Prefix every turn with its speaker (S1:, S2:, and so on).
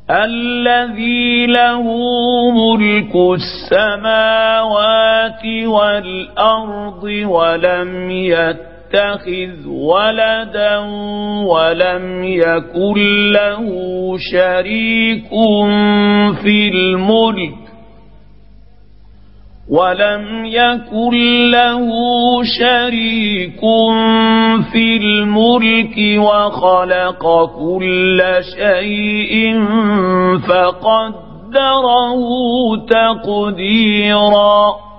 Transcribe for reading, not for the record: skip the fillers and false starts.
S1: الذي له ملك السماوات والأرض ولم يتخذ ولدا ولم يكن له شريك في الملك وخلق كل شيء فقدره تقديرا.